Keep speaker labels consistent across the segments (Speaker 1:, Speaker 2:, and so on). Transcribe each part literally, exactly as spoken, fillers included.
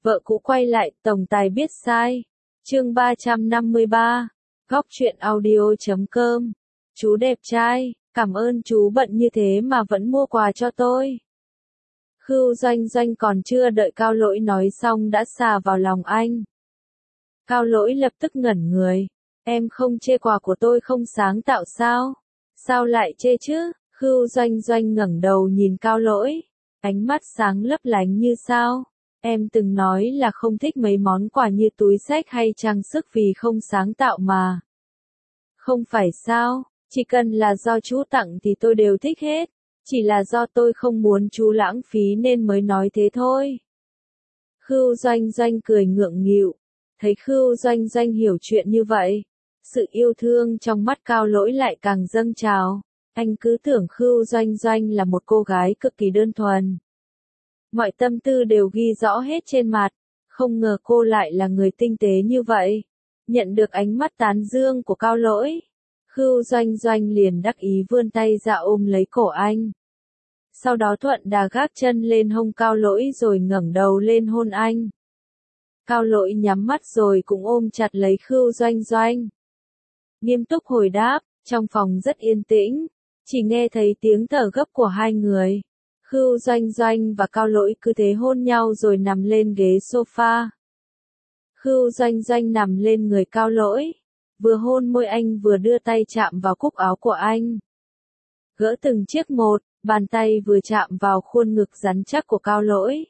Speaker 1: Vợ cũ quay lại, tổng tài biết sai. Chương ba trăm năm mươi ba. Góc truyện audio chấm com. Chú đẹp trai, cảm ơn chú bận như thế mà vẫn mua quà cho tôi. Khưu Doanh Doanh còn chưa đợi Cao Lỗi nói xong đã xà vào lòng anh. Cao Lỗi lập tức ngẩn người. Em không chê quà của tôi không sáng tạo sao? Sao lại chê chứ? Khưu Doanh Doanh ngẩng đầu nhìn Cao Lỗi. Ánh mắt sáng lấp lánh như sao. Em từng nói là không thích mấy món quà như túi xách hay trang sức vì không sáng tạo mà. Không phải sao, chỉ cần là do chú tặng thì tôi đều thích hết. Chỉ là do tôi không muốn chú lãng phí nên mới nói thế thôi. Khưu Doanh Doanh cười ngượng nghịu. Thấy Khưu Doanh Doanh hiểu chuyện như vậy, sự yêu thương trong mắt Cao Lỗi lại càng dâng trào. Anh cứ tưởng Khưu Doanh Doanh là một cô gái cực kỳ đơn thuần. Mọi tâm tư đều ghi rõ hết trên mặt, không ngờ cô lại là người tinh tế như vậy. Nhận được ánh mắt tán dương của Cao Lỗi, Khưu Doanh Doanh liền đắc ý vươn tay ra ôm lấy cổ anh. Sau đó thuận đà gác chân lên hông Cao Lỗi rồi ngẩng đầu lên hôn anh. Cao Lỗi nhắm mắt rồi cũng ôm chặt lấy Khưu Doanh Doanh. Nghiêm túc hồi đáp, trong phòng rất yên tĩnh, chỉ nghe thấy tiếng thở gấp của hai người. Khưu Doanh Doanh và Cao Lỗi cứ thế hôn nhau rồi nằm lên ghế sofa. Khưu Doanh Doanh nằm lên người Cao Lỗi, vừa hôn môi anh vừa đưa tay chạm vào cúc áo của anh. Gỡ từng chiếc một, bàn tay vừa chạm vào khuôn ngực rắn chắc của Cao Lỗi.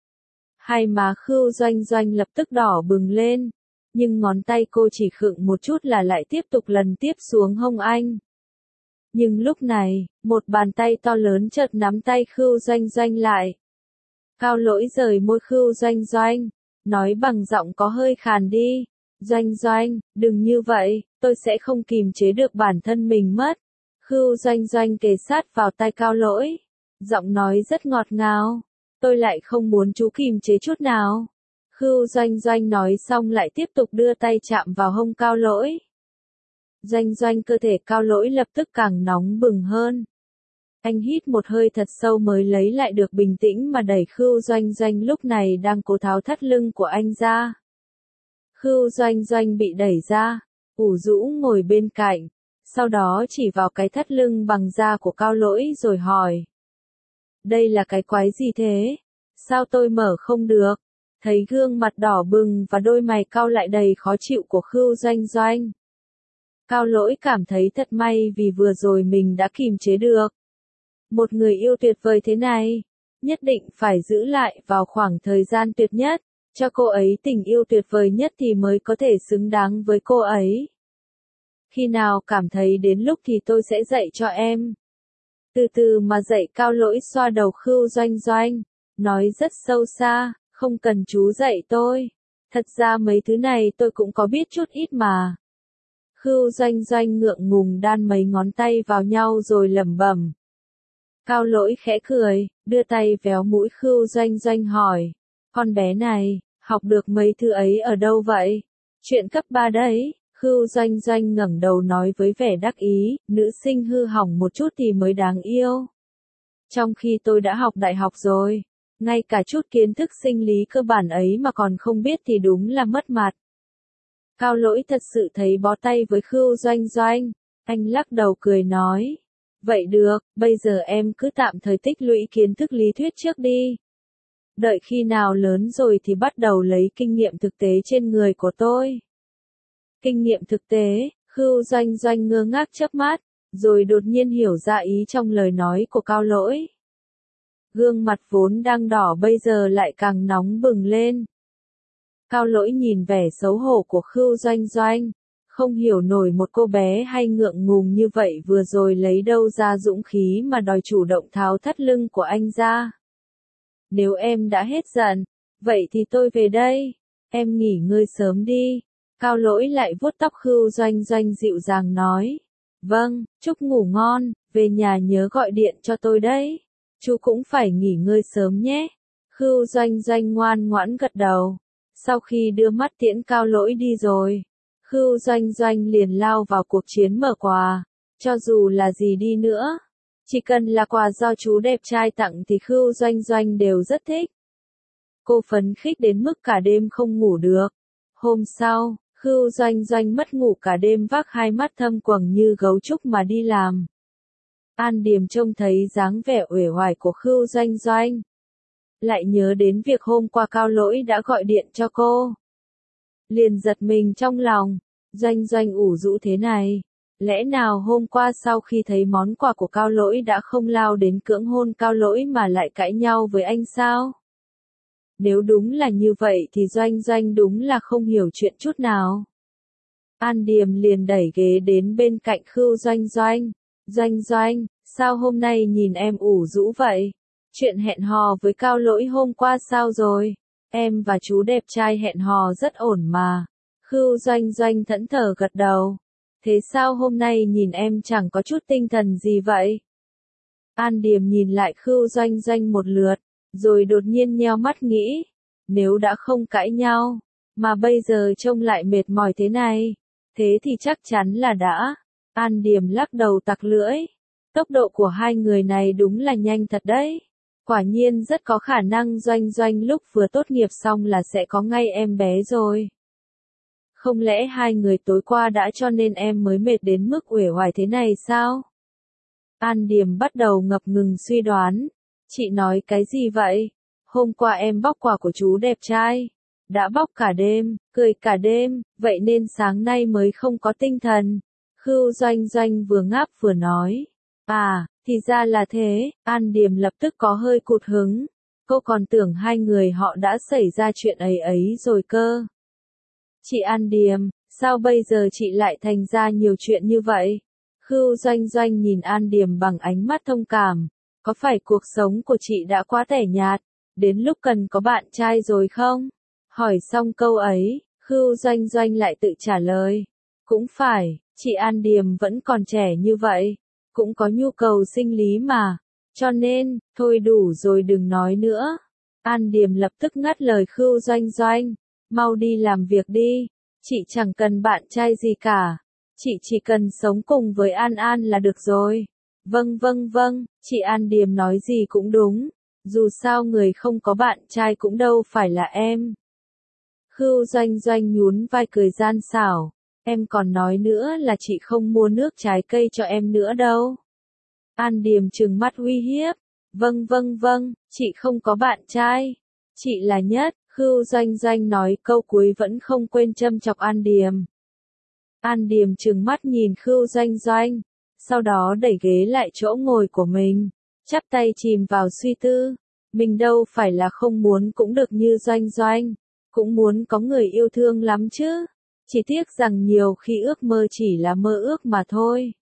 Speaker 1: Hai má Khưu Doanh Doanh lập tức đỏ bừng lên, nhưng ngón tay cô chỉ khựng một chút là lại tiếp tục lần tiếp xuống hông anh. Nhưng lúc này, một bàn tay to lớn chợt nắm tay Khưu Doanh Doanh lại. Cao Lỗi rời môi Khưu Doanh Doanh, nói bằng giọng có hơi khàn đi. Doanh Doanh, đừng như vậy, tôi sẽ không kìm chế được bản thân mình mất. Khưu Doanh Doanh kề sát vào tai Cao Lỗi, giọng nói rất ngọt ngào. Tôi lại không muốn chú kìm chế chút nào. Khưu Doanh Doanh nói xong lại tiếp tục đưa tay chạm vào hông Cao Lỗi. Doanh Doanh cơ thể Cao Lỗi lập tức càng nóng bừng hơn. Anh hít một hơi thật sâu mới lấy lại được bình tĩnh mà đẩy Khưu Doanh Doanh lúc này đang cố tháo thắt lưng của anh ra. Khưu Doanh Doanh bị đẩy ra, ủ rũ ngồi bên cạnh, sau đó chỉ vào cái thắt lưng bằng da của Cao Lỗi rồi hỏi. Đây là cái quái gì thế? Sao tôi mở không được? Thấy gương mặt đỏ bừng và đôi mày cau lại đầy khó chịu của Khưu Doanh Doanh. Cao Lỗi cảm thấy thật may vì vừa rồi mình đã kìm chế được. Một người yêu tuyệt vời thế này, nhất định phải giữ lại vào khoảng thời gian tuyệt nhất, cho cô ấy tình yêu tuyệt vời nhất thì mới có thể xứng đáng với cô ấy. Khi nào cảm thấy đến lúc thì tôi sẽ dạy cho em. Từ từ mà dạy. Cao Lỗi xoa đầu Khưu Doanh Doanh, nói rất sâu xa, không cần chú dạy tôi. Thật ra mấy thứ này tôi cũng có biết chút ít mà. Khưu Doanh Doanh ngượng ngùng đan mấy ngón tay vào nhau rồi lẩm bẩm. Cao Lỗi khẽ cười, đưa tay véo mũi Khưu Doanh Doanh hỏi. Con bé này, học được mấy thứ ấy ở đâu vậy? Chuyện cấp ba đấy. Khưu Doanh Doanh ngẩng đầu nói với vẻ đắc ý, nữ sinh hư hỏng một chút thì mới đáng yêu. Trong khi tôi đã học đại học rồi, ngay cả chút kiến thức sinh lý cơ bản ấy mà còn không biết thì đúng là mất mặt. Cao Lỗi thật sự thấy bó tay với Khưu Doanh Doanh, anh lắc đầu cười nói. Vậy được, bây giờ em cứ tạm thời tích lũy kiến thức lý thuyết trước đi. Đợi khi nào lớn rồi thì bắt đầu lấy kinh nghiệm thực tế trên người của tôi. Kinh nghiệm thực tế, Khưu Doanh Doanh ngơ ngác chớp mắt, rồi đột nhiên hiểu ra ý trong lời nói của Cao Lỗi. Gương mặt vốn đang đỏ bây giờ lại càng nóng bừng lên. Cao Lỗi nhìn vẻ xấu hổ của Khưu Doanh Doanh, không hiểu nổi một cô bé hay ngượng ngùng như vậy vừa rồi lấy đâu ra dũng khí mà đòi chủ động tháo thắt lưng của anh ra. Nếu em đã hết giận, vậy thì tôi về đây, em nghỉ ngơi sớm đi. Cao Lỗi lại vuốt tóc Khưu Doanh Doanh dịu dàng nói. Vâng, chúc ngủ ngon, về nhà nhớ gọi điện cho tôi đấy. Chú cũng phải nghỉ ngơi sớm nhé. Khưu Doanh Doanh ngoan ngoãn gật đầu. Sau khi đưa mắt tiễn Cao Lỗi đi rồi, Khưu Doanh Doanh liền lao vào cuộc chiến mở quà. Cho dù là gì đi nữa, chỉ cần là quà do chú đẹp trai tặng thì Khưu Doanh Doanh đều rất thích. Cô phấn khích đến mức cả đêm không ngủ được. Hôm sau, Khưu Doanh Doanh mất ngủ cả đêm vác hai mắt thâm quầng như gấu trúc mà đi làm. An Điềm trông thấy dáng vẻ uể oải của Khưu Doanh Doanh. Lại nhớ đến việc hôm qua Cao Lỗi đã gọi điện cho cô. Liền giật mình trong lòng, Doanh Doanh ủ rũ thế này. Lẽ nào hôm qua sau khi thấy món quà của Cao Lỗi đã không lao đến cưỡng hôn Cao Lỗi mà lại cãi nhau với anh sao? Nếu đúng là như vậy thì Doanh Doanh đúng là không hiểu chuyện chút nào. An Điềm liền đẩy ghế đến bên cạnh Khưu Doanh Doanh. Doanh Doanh, sao hôm nay nhìn em ủ rũ vậy? Chuyện hẹn hò với Cao Lỗi hôm qua sao rồi? Em và chú đẹp trai hẹn hò rất ổn mà. Khưu Doanh Doanh thẫn thờ gật đầu. Thế sao hôm nay nhìn em chẳng có chút tinh thần gì vậy? An Điềm nhìn lại Khưu Doanh Doanh một lượt, rồi đột nhiên nheo mắt nghĩ, nếu đã không cãi nhau, mà bây giờ trông lại mệt mỏi thế này, thế thì chắc chắn là đã. An Điềm lắc đầu tặc lưỡi, tốc độ của hai người này đúng là nhanh thật đấy. Quả nhiên rất có khả năng Doanh Doanh lúc vừa tốt nghiệp xong là sẽ có ngay em bé rồi. Không lẽ hai người tối qua đã cho nên em mới mệt đến mức uể oải thế này sao? An Điềm bắt đầu ngập ngừng suy đoán. Chị nói cái gì vậy? Hôm qua em bóc quà của chú đẹp trai. Đã bóc cả đêm, cười cả đêm, vậy nên sáng nay mới không có tinh thần. Khưu Doanh Doanh vừa ngáp vừa nói. À, thì ra là thế, An Điềm lập tức có hơi cụt hứng. Cô còn tưởng hai người họ đã xảy ra chuyện ấy ấy rồi cơ. Chị An Điềm, sao bây giờ chị lại thành ra nhiều chuyện như vậy? Khưu Doanh Doanh nhìn An Điềm bằng ánh mắt thông cảm. Có phải cuộc sống của chị đã quá tẻ nhạt, đến lúc cần có bạn trai rồi không? Hỏi xong câu ấy, Khưu Doanh Doanh lại tự trả lời. Cũng phải, chị An Điềm vẫn còn trẻ như vậy, cũng có nhu cầu sinh lý mà. Cho nên, thôi đủ rồi đừng nói nữa. An Điềm lập tức ngắt lời Khưu Doanh Doanh. Mau đi làm việc đi, chị chẳng cần bạn trai gì cả. Chị chỉ cần sống cùng với An An là được rồi. Vâng vâng vâng, chị An Điềm nói gì cũng đúng. Dù sao người không có bạn trai cũng đâu phải là em. Khưu Doanh Doanh nhún vai cười gian xảo. Em còn nói nữa là chị không mua nước trái cây cho em nữa đâu. An Điềm trừng mắt uy hiếp. Vâng vâng vâng, chị không có bạn trai. Chị là nhất. Khưu Doanh Doanh nói câu cuối vẫn không quên châm chọc An Điềm. An Điềm trừng mắt nhìn Khưu Doanh Doanh, sau đó đẩy ghế lại chỗ ngồi của mình, chắp tay chìm vào suy tư. Mình đâu phải là không muốn cũng được như Doanh Doanh, cũng muốn có người yêu thương lắm chứ. Chỉ tiếc rằng nhiều khi ước mơ chỉ là mơ ước mà thôi.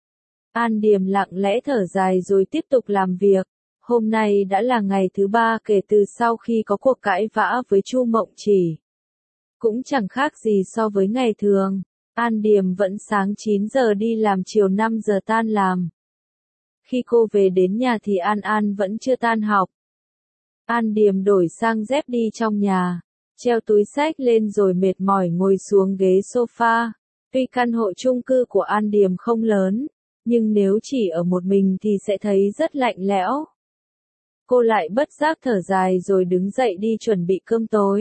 Speaker 1: An Điềm lặng lẽ thở dài rồi tiếp tục làm việc. Hôm nay đã là ngày thứ ba kể từ sau khi có cuộc cãi vã với Chu Mộng Chỉ. Cũng chẳng khác gì so với ngày thường. An Điềm vẫn sáng chín giờ đi làm chiều năm giờ tan làm. Khi cô về đến nhà thì An An vẫn chưa tan học. An Điềm đổi sang dép đi trong nhà, treo túi xách lên rồi mệt mỏi ngồi xuống ghế sofa. Tuy căn hộ chung cư của An Điềm không lớn, nhưng nếu chỉ ở một mình thì sẽ thấy rất lạnh lẽo. Cô lại bất giác thở dài rồi đứng dậy đi chuẩn bị cơm tối.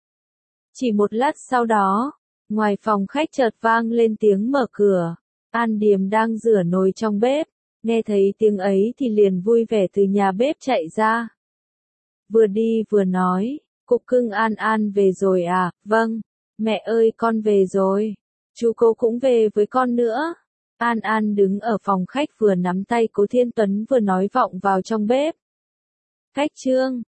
Speaker 1: Chỉ một lát sau đó, ngoài phòng khách chợt vang lên tiếng mở cửa. An Điềm đang rửa nồi trong bếp, nghe thấy tiếng ấy thì liền vui vẻ từ nhà bếp chạy ra. Vừa đi vừa nói, cục cưng An An về rồi à? Vâng, mẹ ơi con về rồi. Chú Cố cũng về với con nữa. An An đứng ở phòng khách vừa nắm tay Cố Thiên Tuấn vừa nói vọng vào trong bếp. Cách Trương,